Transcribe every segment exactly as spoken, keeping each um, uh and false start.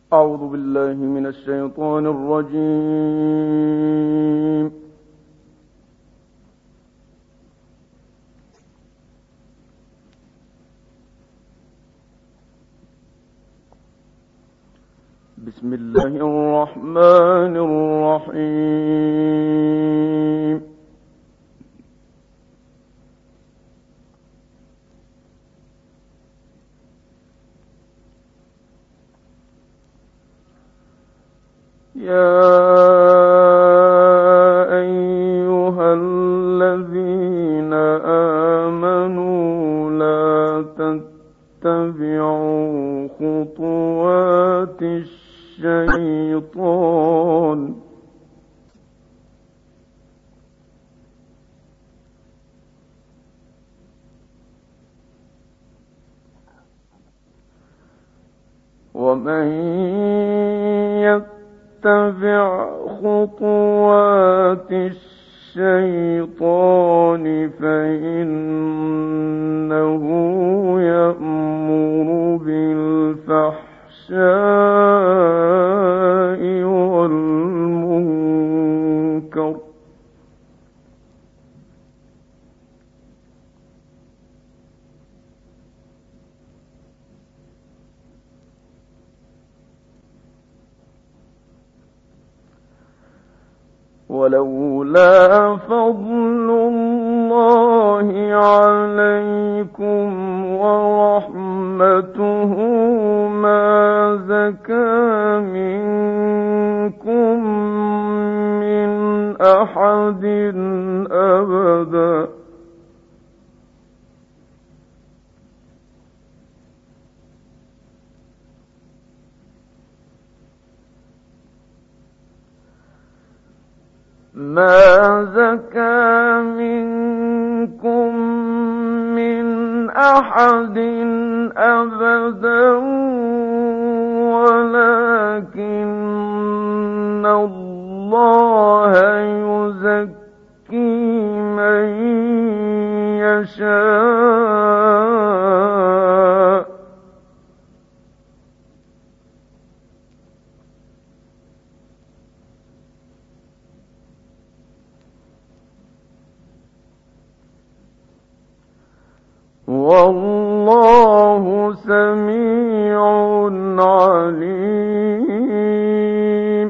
أعوذ بالله من الشيطان الرجيم. بسم الله الرحمن الرحيم. يا أيها الذين آمنوا لا تتبعوا خطوات الشيطان ومن يتبع خطوات الشيطان فإنه يأمر بالفحشاء والمنكر ولولا فضل الله عليكم ورحمته ما زكى منكم من أحد أبدا ما زكى منكم من أحد أبدا ولكن الله يزكي من يشاء والله سميع عليم.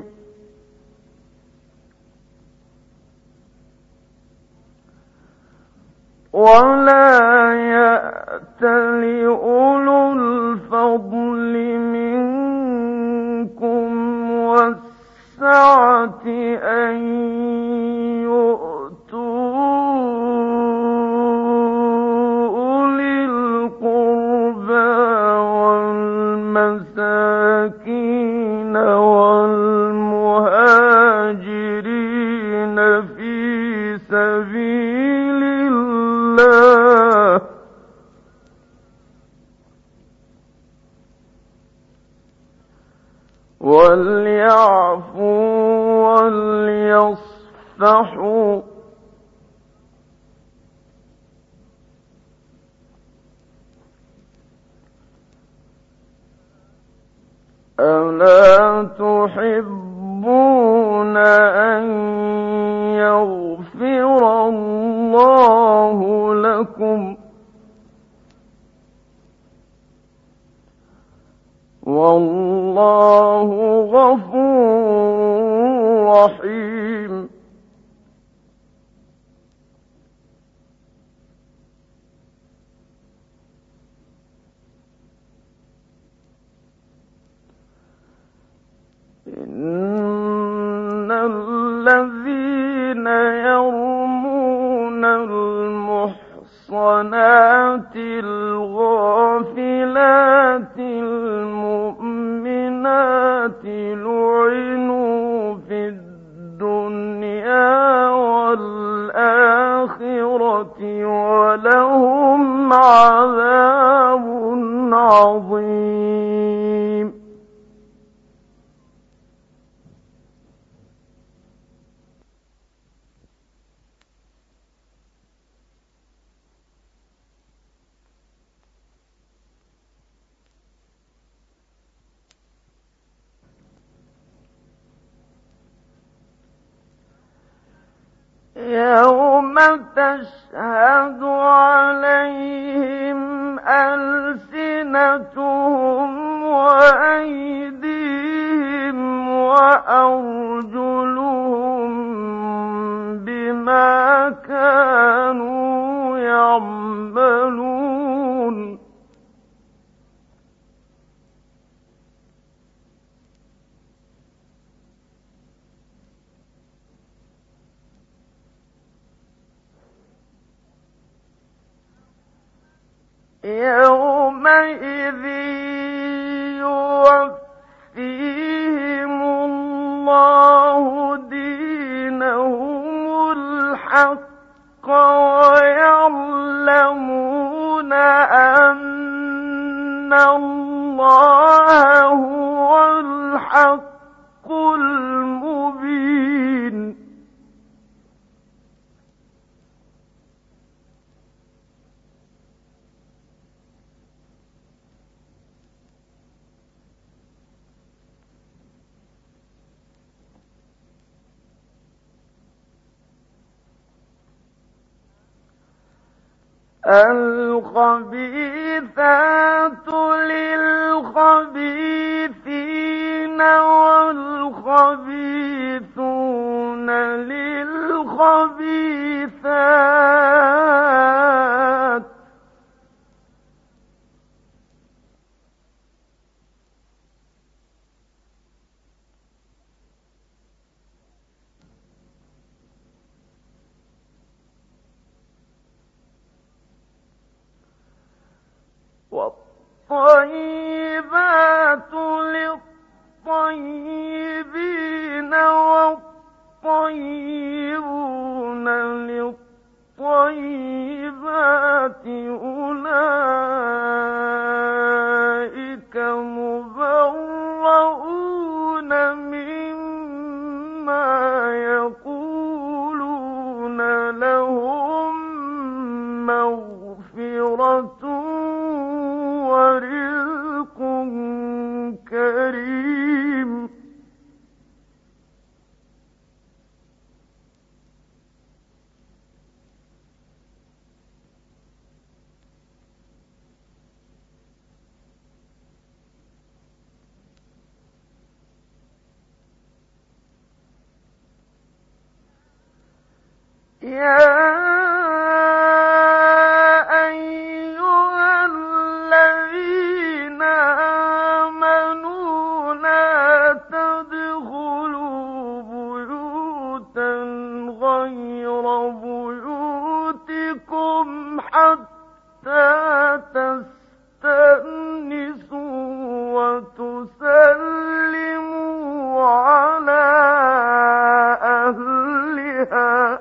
ولا يأتل أولو الفضل منكم والسعة أن المساكين والمهاجرين في سبيل الله وليعفوا وليصفحوا ألا تحبون أن يغفر الله لكم والله غفور رحيم. إن الذين يرمون المحصنات الغافلات المؤمنات لعنوا في الدنيا والآخرة ولهم عذاب عظيم. يوم تشهد عليهم ألسنتهم وأيديهم وأرجلهم بما كانوا يعملون يومئذ يوفيهم الله دينهم الحق ويعلمون أن الله هو الحق المبين الخبيثات للخبيثين والخبيثون للخبيثات والطيبات للطيبين والطيبون للطيبات أولئك مبرؤون مما يقولون لهم مغفرة ورزق كريم يا وتسلموا على أهلها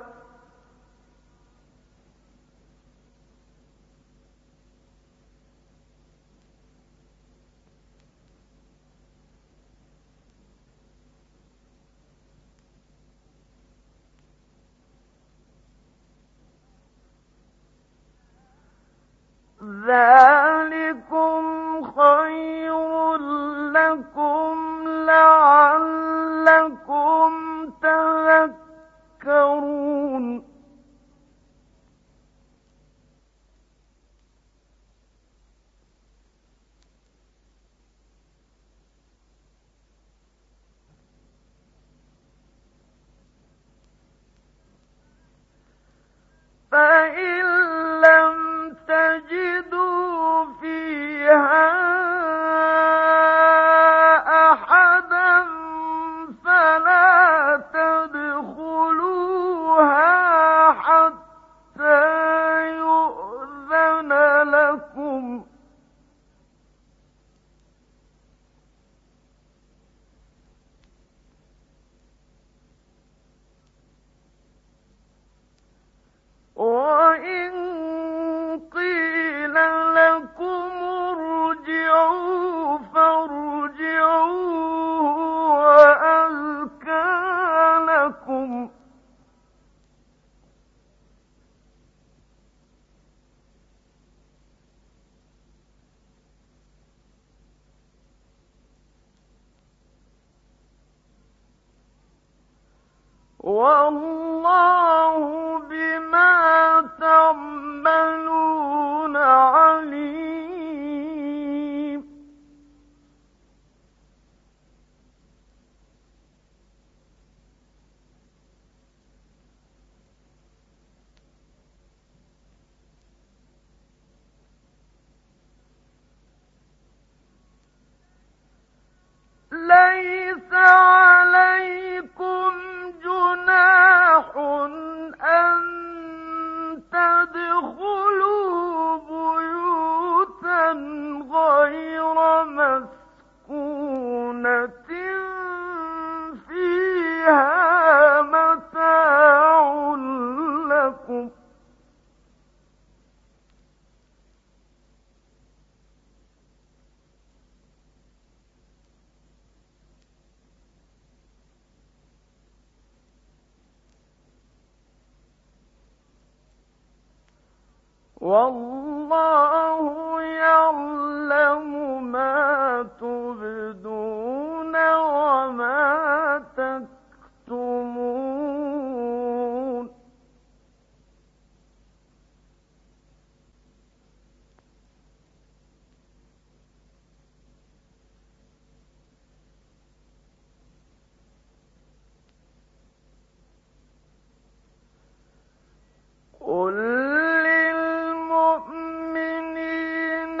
ذلكم خير لكم لعلكم تذكرون فإن لم تجدوا فيها أحدا فلا تدخلوها حتى يؤذن لكم وإن قيل لكم ارجعوا فارجعوا وأزكى لكم والله والله يعلم ما تبدون وما تكتمون قل للمؤمنين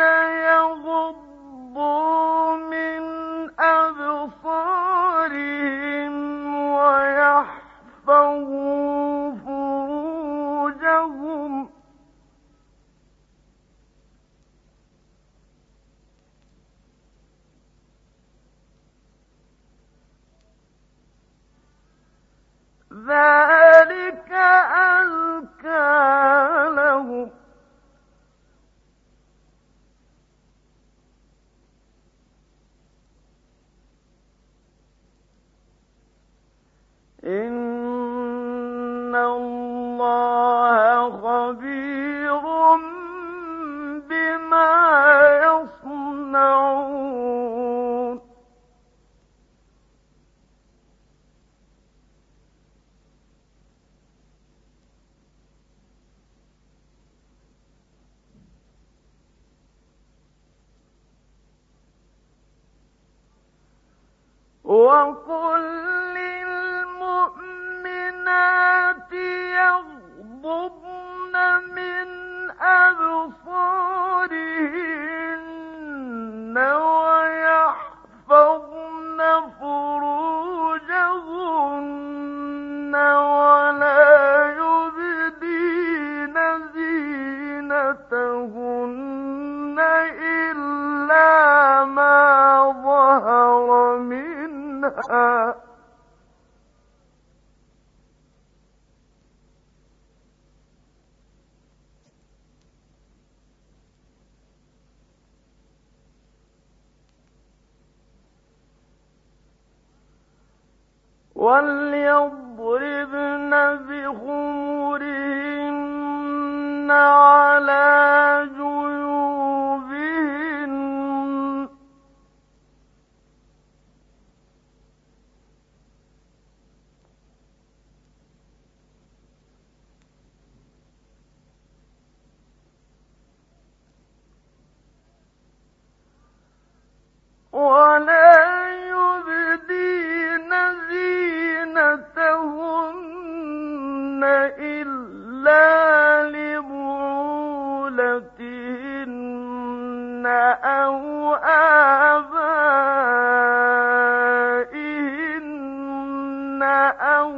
يغضوا من أبصارهم ويحفظوا فروجهم ذلك أزكى لهم إن الله خبير بما يصنعون وقل للمؤمنات يغضضن من أبصارهن ويحفظن فروجهن ولا يبدين زينتهن إلا ما ظهر منها وليضربن بخمرهن على جيوبهن ولا يبدين زينتهن إلا لبعولتهن أو آبائهن أو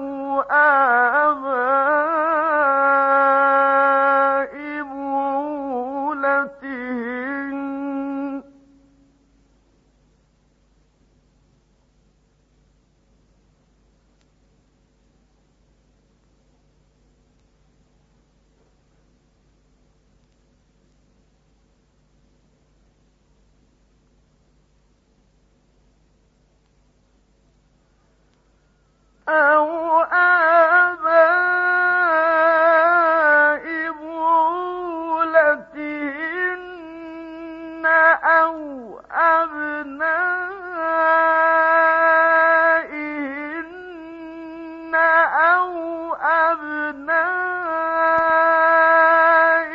آباء بعولتهن أو آباء بعولتهن أو أبنائهن أو أبناء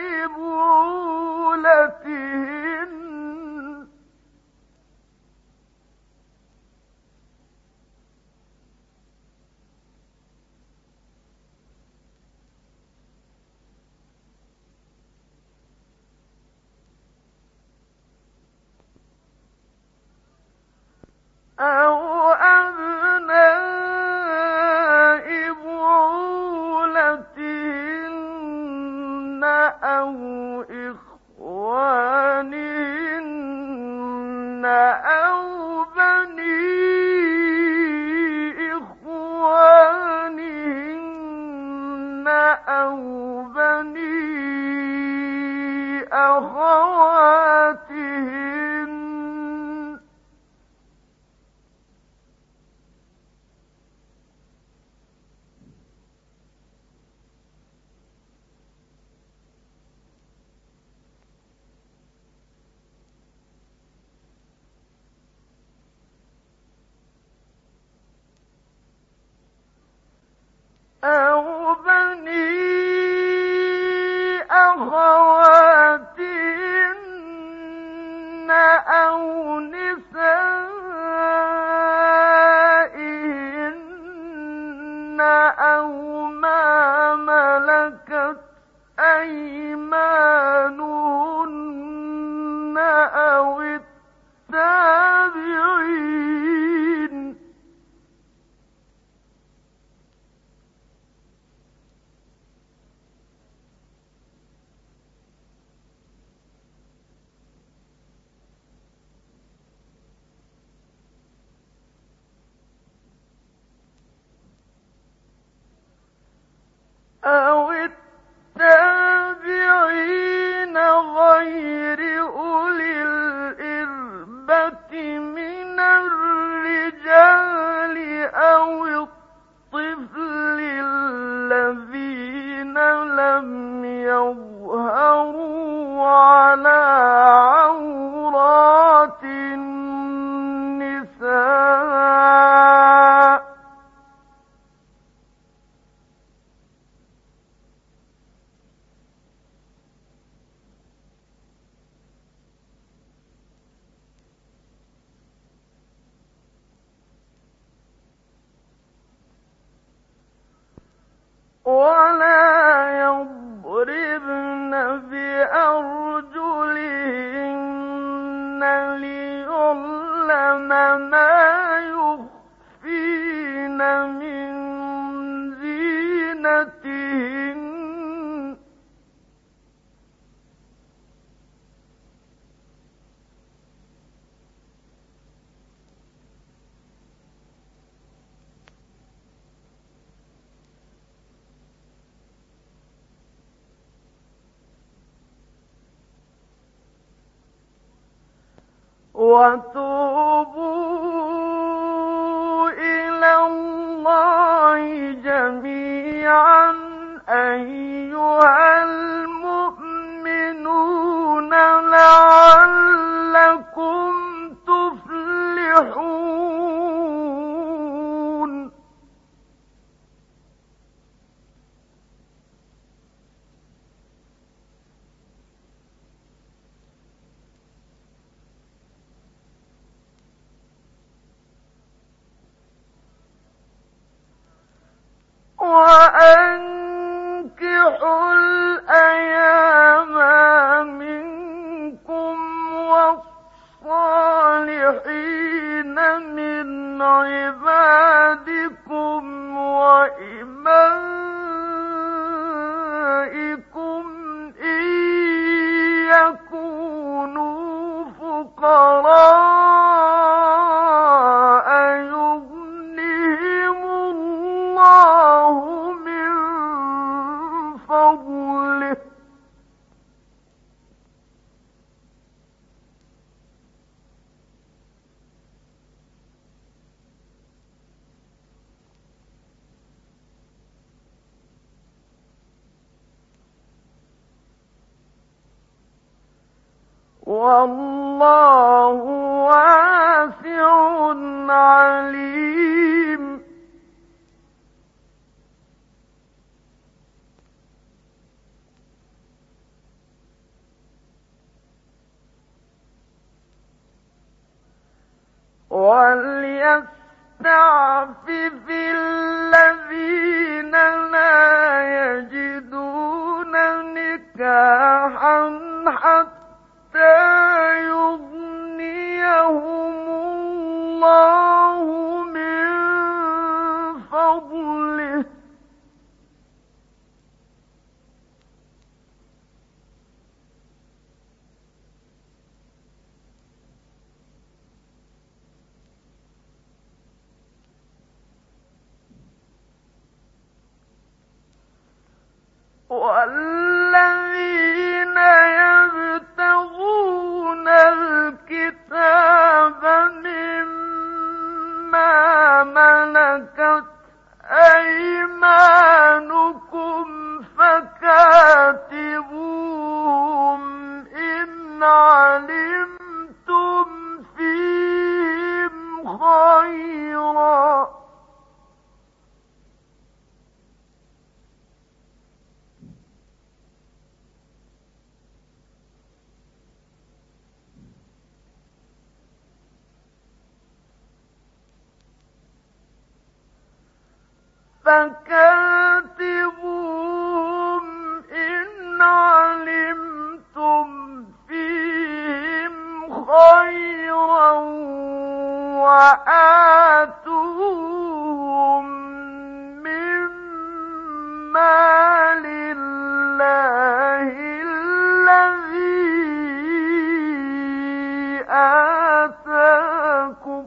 بعولتهن ولا يضربن بأرجلهن ليعلم ما يخفين من زينتهن وتوبوا إلى الله جميعا أيها المؤمنون لعلكم تفلحون. وأنكحوا الأيام منكم والصالحين من عبادكم وإمائكم إن يكونوا فقراء والله واسع عليم. وليستعفف الذين لا يجدون نكاحا حتى يغنيهم الله من فضله والذين يبتغون الكتاب مما ملكت أيمانكم فكاتبوهم إن علمتم فيهم خيرا فكاتبوهم إن علمتم فيهم خيرا وآتوهم مما لله الذي آتاكم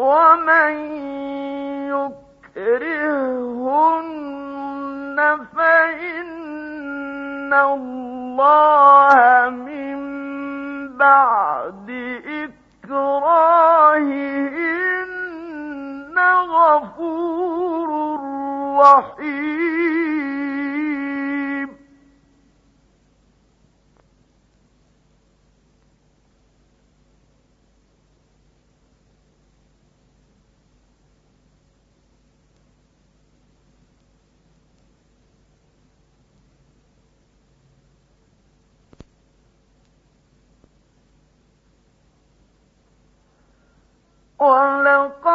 ومن يكرههن فإن الله من بعد إكراههن غفور رحيم. ولقد